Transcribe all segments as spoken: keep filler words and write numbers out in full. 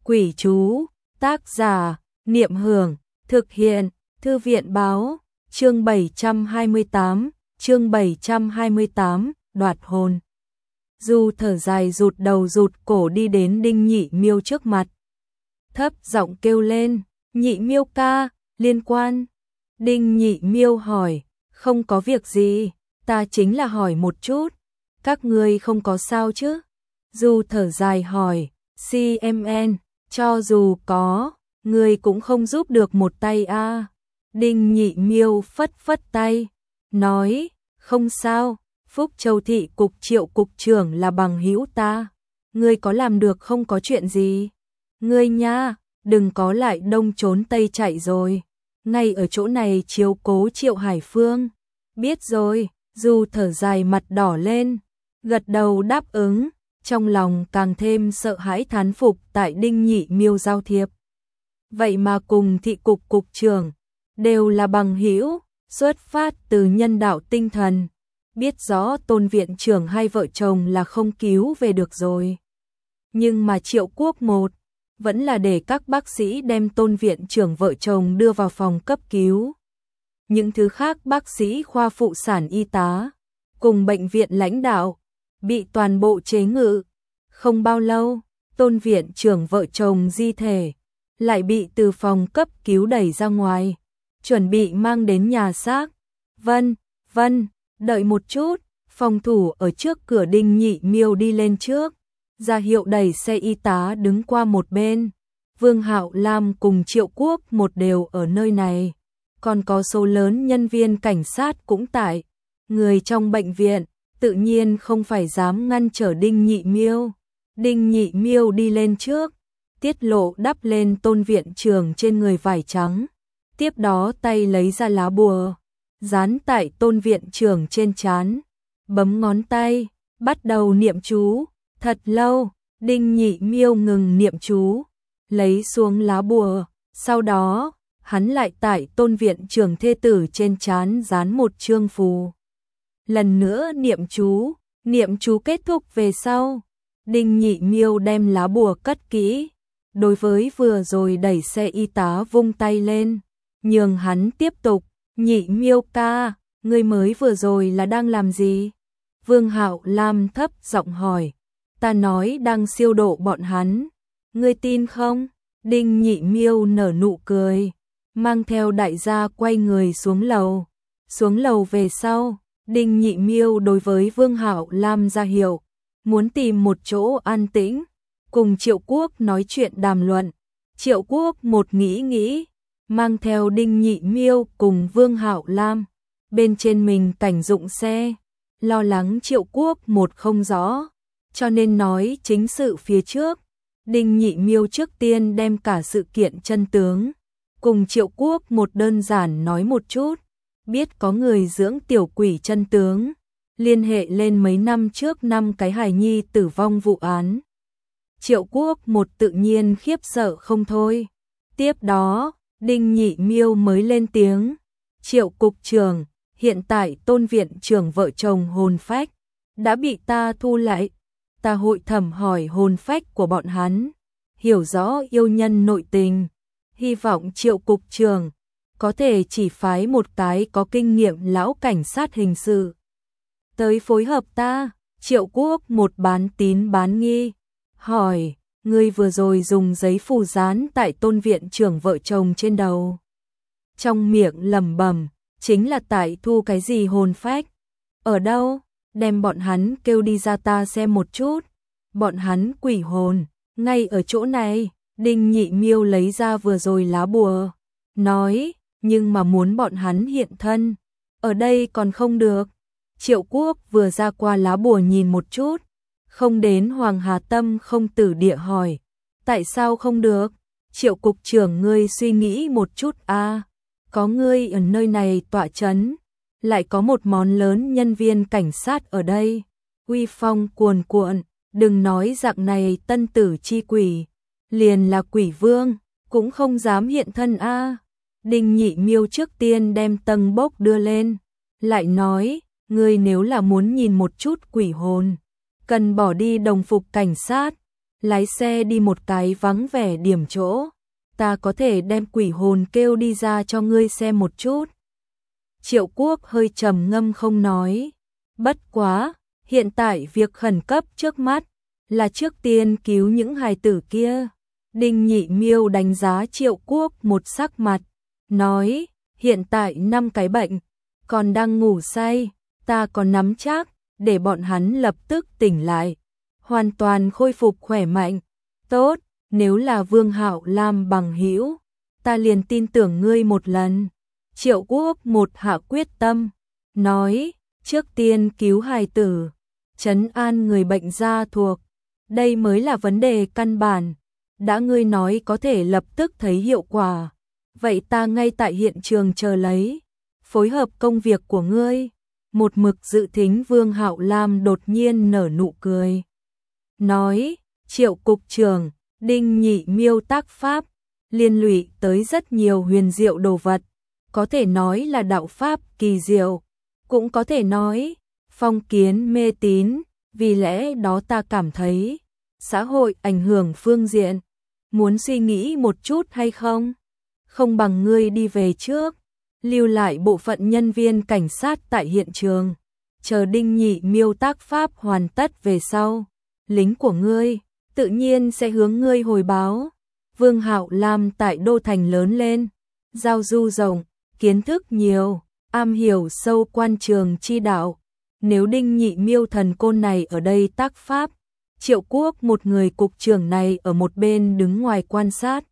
Quỷ chú, tác giả, Niệm Hưởng, thực hiện, Thư viện báo, chương bảy trăm hai mươi tám, chương bảy trăm hai mươi tám, đoạt hồn. Du thở dài rụt đầu rụt cổ đi đến Đinh Nhị Miêu trước mặt. Thấp giọng kêu lên, Nhị Miêu ca, liên quan. Đinh Nhị Miêu hỏi, không có việc gì, ta chính là hỏi một chút, các ngươi không có sao chứ? Du thở dài hỏi, xê em en, cho dù có, ngươi cũng không giúp được một tay a. À. Đinh Nhị Miêu phất phất tay, nói, không sao, Phúc Châu thị cục Triệu cục trưởng là bằng hữu ta, ngươi có làm được không có chuyện gì. Ngươi nha, đừng có lại đông trốn tây chạy rồi, ngay ở chỗ này chiếu cố Triệu Hải Phương. Biết rồi, Du thở dài mặt đỏ lên, gật đầu đáp ứng, trong lòng càng thêm sợ hãi thán phục tại Đinh Nhị Miêu giao thiệp. Vậy mà cùng thị cục cục trưởng đều là bằng hữu, xuất phát từ nhân đạo tinh thần, biết rõ Tôn viện trưởng hai vợ chồng là không cứu về được rồi. Nhưng mà Triệu Quốc một vẫn là để các bác sĩ đem Tôn viện trưởng vợ chồng đưa vào phòng cấp cứu. Những thứ khác bác sĩ khoa phụ sản y tá cùng bệnh viện lãnh đạo bị toàn bộ chế ngự. Không bao lâu, Tôn viện trưởng vợ chồng di thể lại bị từ phòng cấp cứu đẩy ra ngoài, chuẩn bị mang đến nhà xác. Vân, Vân, đợi một chút, phòng thủ ở trước cửa Đinh Nhị Miêu đi lên trước, ra hiệu đẩy xe y tá đứng qua một bên. Vương Hạo Lam cùng Triệu Quốc một đều ở nơi này, còn có số lớn nhân viên cảnh sát cũng tại. Người trong bệnh viện tự nhiên không phải dám ngăn trở Đinh Nhị Miêu. Đinh Nhị Miêu đi lên trước, tiết lộ đắp lên Tôn viện trưởng trên người vải trắng, tiếp đó tay lấy ra lá bùa, dán tại Tôn viện trưởng trên trán, bấm ngón tay, bắt đầu niệm chú. Thật lâu, Đinh Nhị Miêu ngừng niệm chú, lấy xuống lá bùa, sau đó, hắn lại tại Tôn viện trưởng thê tử trên trán dán một chương phù. Lần nữa niệm chú, niệm chú kết thúc về sau, Đinh Nhị Miêu đem lá bùa cất kỹ, đối với vừa rồi đẩy xe y tá vung tay lên, nhường hắn tiếp tục. Nhị Miêu ca, ngươi mới vừa rồi là đang làm gì? Vương Hạo Lam thấp giọng hỏi. Ta nói đang siêu độ bọn hắn, ngươi tin không? Đinh Nhị Miêu nở nụ cười, mang theo đại gia quay người xuống lầu. Xuống lầu về sau, Đinh Nhị Miêu đối với Vương Hạo Lam ra hiệu, muốn tìm một chỗ an tĩnh, cùng Triệu Quốc nói chuyện đàm luận. Triệu Quốc một nghĩ nghĩ, mang theo Đinh Nhị Miêu cùng Vương Hạo Lam, bên trên mình cảnh dụng xe, lo lắng Triệu Quốc một không rõ, cho nên nói chính sự phía trước. Đinh Nhị Miêu trước tiên đem cả sự kiện chân tướng cùng Triệu Quốc một đơn giản nói một chút, biết có người dưỡng tiểu quỷ chân tướng, liên hệ lên mấy năm trước năm cái hài nhi tử vong vụ án. Triệu Quốc một tự nhiên khiếp sợ không thôi. Tiếp đó, Đinh Nhị Miêu mới lên tiếng, Triệu cục trưởng, hiện tại Tôn viện trưởng vợ chồng hồn phách đã bị ta thu lại. Ta hội thẩm hỏi hồn phách của bọn hắn, hiểu rõ yêu nhân nội tình, hy vọng Triệu cục trưởng có thể chỉ phái một cái có kinh nghiệm lão cảnh sát hình sự tới phối hợp ta. Triệu Quốc một bán tín bán nghi, hỏi, ngươi vừa rồi dùng giấy phù dán tại Tôn viện trưởng vợ chồng trên đầu, trong miệng lẩm bẩm, chính là tại thu cái gì hồn phách? Ở đâu? Đem bọn hắn kêu đi ra ta xem một chút. Bọn hắn quỷ hồn, ngay ở chỗ này. Đinh Nhị Miêu lấy ra vừa rồi lá bùa, nói, nhưng mà muốn bọn hắn hiện thân, ở đây còn không được. Triệu Quốc vừa ra qua lá bùa nhìn một chút, không đến Hoàng Hà Tâm không tử địa hỏi, tại sao không được? Triệu cục trưởng ngươi suy nghĩ một chút a, à, có ngươi ở nơi này tọa chấn, lại có một món lớn nhân viên cảnh sát ở đây, uy phong cuồn cuộn, đừng nói dạng này tân tử chi quỷ, liền là quỷ vương cũng không dám hiện thân a. À. Đinh Nhị Miêu trước tiên đem tầng bốc đưa lên, lại nói, ngươi nếu là muốn nhìn một chút quỷ hồn, cần bỏ đi đồng phục cảnh sát, lái xe đi một cái vắng vẻ điểm chỗ, ta có thể đem quỷ hồn kêu đi ra cho ngươi xem một chút. Triệu Quốc hơi trầm ngâm không nói, bất quá, hiện tại việc khẩn cấp trước mắt là trước tiên cứu những hài tử kia. Đinh Nhị Miêu đánh giá Triệu Quốc một sắc mặt, nói, hiện tại năm cái bệnh còn đang ngủ say, ta còn nắm chắc để bọn hắn lập tức tỉnh lại, hoàn toàn khôi phục khỏe mạnh. Tốt, nếu là Vương Hạo Lam bằng hữu, ta liền tin tưởng ngươi một lần. Triệu Quốc một hạ quyết tâm, nói, trước tiên cứu hài tử, trấn an người bệnh gia thuộc, đây mới là vấn đề căn bản. Đã ngươi nói có thể lập tức thấy hiệu quả, vậy ta ngay tại hiện trường chờ lấy, phối hợp công việc của ngươi. Một mực dự thính Vương Hạo Lam đột nhiên nở nụ cười, nói, Triệu cục trưởng, Đinh Nhị Miêu tác pháp, liên lụy tới rất nhiều huyền diệu đồ vật, có thể nói là đạo pháp kỳ diệu, cũng có thể nói phong kiến mê tín, vì lẽ đó ta cảm thấy xã hội ảnh hưởng phương diện, muốn suy nghĩ một chút hay không? Không bằng ngươi đi về trước, lưu lại bộ phận nhân viên cảnh sát tại hiện trường, chờ Đinh Nhị Miêu tác pháp hoàn tất về sau, lính của ngươi tự nhiên sẽ hướng ngươi hồi báo. Vương Hạo Lam tại đô thành lớn lên, giao du rộng, kiến thức nhiều, am hiểu sâu quan trường chi đạo. Nếu Đinh Nhị Miêu thần côn này ở đây tác pháp, Triệu Quốc một người cục trưởng này ở một bên đứng ngoài quan sát,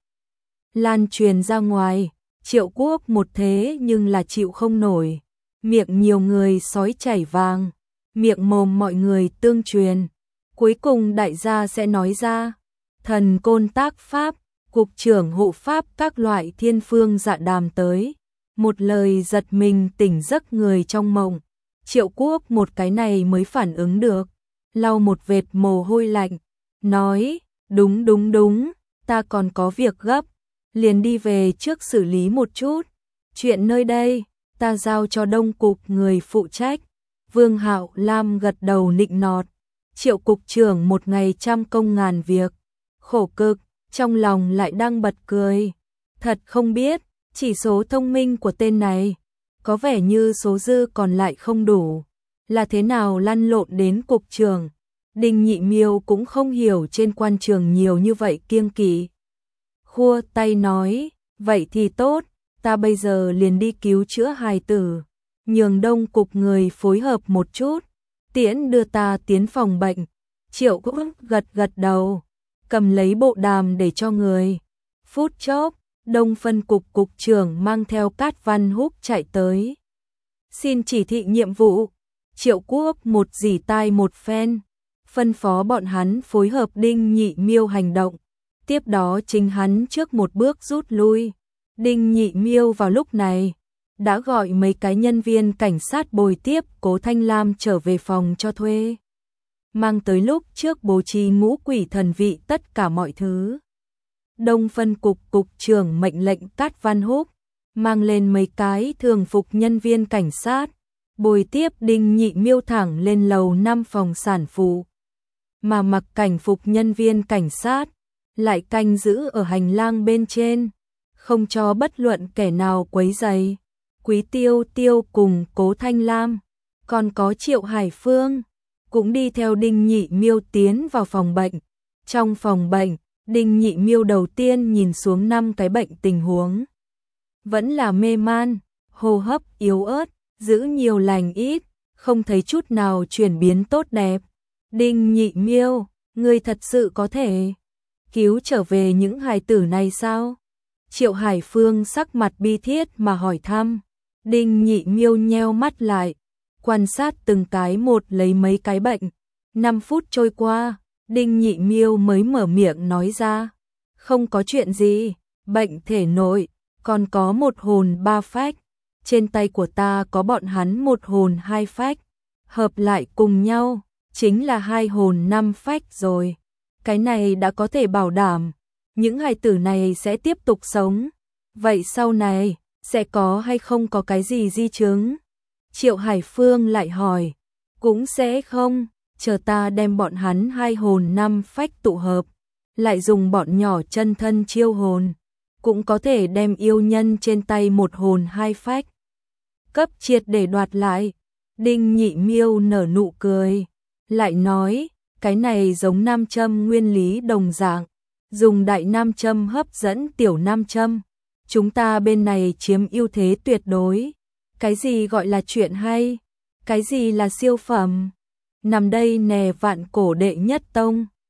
lan truyền ra ngoài, Triệu Quốc một thế nhưng là chịu không nổi, miệng nhiều người sói chảy vàng, miệng mồm mọi người tương truyền, cuối cùng đại gia sẽ nói ra, thần côn tác pháp, cục trưởng hộ pháp các loại thiên phương dạ đàm tới, một lời giật mình tỉnh giấc người trong mộng. Triệu Quốc một cái này mới phản ứng được, lau một vệt mồ hôi lạnh, nói, đúng đúng đúng, ta còn có việc gấp, liền đi về trước xử lý một chút, chuyện nơi đây, ta giao cho Đông Cục người phụ trách. Vương Hạo Lam gật đầu nịnh nọt, Triệu cục trưởng một ngày trăm công ngàn việc, khổ cực, trong lòng lại đang bật cười, thật không biết, chỉ số thông minh của tên này, có vẻ như số dư còn lại không đủ, là thế nào lăn lộn đến cục trưởng. Đinh Nhị Miêu cũng không hiểu trên quan trường nhiều như vậy kiêng kỵ. Khua tay nói, vậy thì tốt, ta bây giờ liền đi cứu chữa hài tử, nhường Đông Cục người phối hợp một chút, tiễn đưa ta tiến phòng bệnh. Triệu cũng gật gật đầu, cầm lấy bộ đàm để cho người. Phút chốc, Đông phân cục cục trưởng mang theo Cát Văn Húc chạy tới. Xin chỉ thị nhiệm vụ. Triệu Quốc một dỉ tai một phen, phân phó bọn hắn phối hợp Đinh Nhị Miêu hành động. Tiếp đó chính hắn trước một bước rút lui. Đinh Nhị Miêu vào lúc này đã gọi mấy cái nhân viên cảnh sát bồi tiếp Cố Thanh Lam trở về phòng cho thuê, mang tới lúc trước bố trí ngũ quỷ thần vị tất cả mọi thứ. Đông phân cục cục trưởng mệnh lệnh Cát Văn Húc mang lên mấy cái thường phục nhân viên cảnh sát, bồi tiếp Đinh Nhị Miêu thẳng lên lầu năm phòng sản phụ, mà mặc cảnh phục nhân viên cảnh sát lại canh giữ ở hành lang bên trên, không cho bất luận kẻ nào quấy rầy. Quý Tiêu Tiêu cùng Cố Thanh Lam, còn có Triệu Hải Phương, cũng đi theo Đinh Nhị Miêu tiến vào phòng bệnh. Trong phòng bệnh, Đinh Nhị Miêu đầu tiên nhìn xuống năm cái bệnh tình huống. Vẫn là mê man, hô hấp yếu ớt, giữ nhiều lành ít, không thấy chút nào chuyển biến tốt đẹp. Đinh Nhị Miêu, ngươi thật sự có thể cứu trở về những hài tử này sao? Triệu Hải Phương sắc mặt bi thiết mà hỏi thăm. Đinh Nhị Miêu nheo mắt lại, quan sát từng cái một lấy mấy cái bệnh. Năm phút trôi qua, Đinh Nhị Miêu mới mở miệng nói ra, không có chuyện gì, bệnh thể nội, còn có một hồn ba phách. Trên tay của ta có bọn hắn một hồn hai phách, hợp lại cùng nhau, chính là hai hồn năm phách rồi. Cái này đã có thể bảo đảm, những hài tử này sẽ tiếp tục sống. Vậy sau này, sẽ có hay không có cái gì di chứng? Triệu Hải Phương lại hỏi, cũng sẽ không, chờ ta đem bọn hắn hai hồn năm phách tụ hợp, lại dùng bọn nhỏ chân thân chiêu hồn, cũng có thể đem yêu nhân trên tay một hồn hai phách. Cấp triệt để đoạt lại. Đinh Nhị Miêu nở nụ cười, lại nói, cái này giống nam châm nguyên lý đồng dạng, dùng đại nam châm hấp dẫn tiểu nam châm. Chúng ta bên này chiếm ưu thế tuyệt đối. Cái gì gọi là chuyện hay? Cái gì là siêu phẩm? Nằm đây nè vạn cổ đệ nhất tông.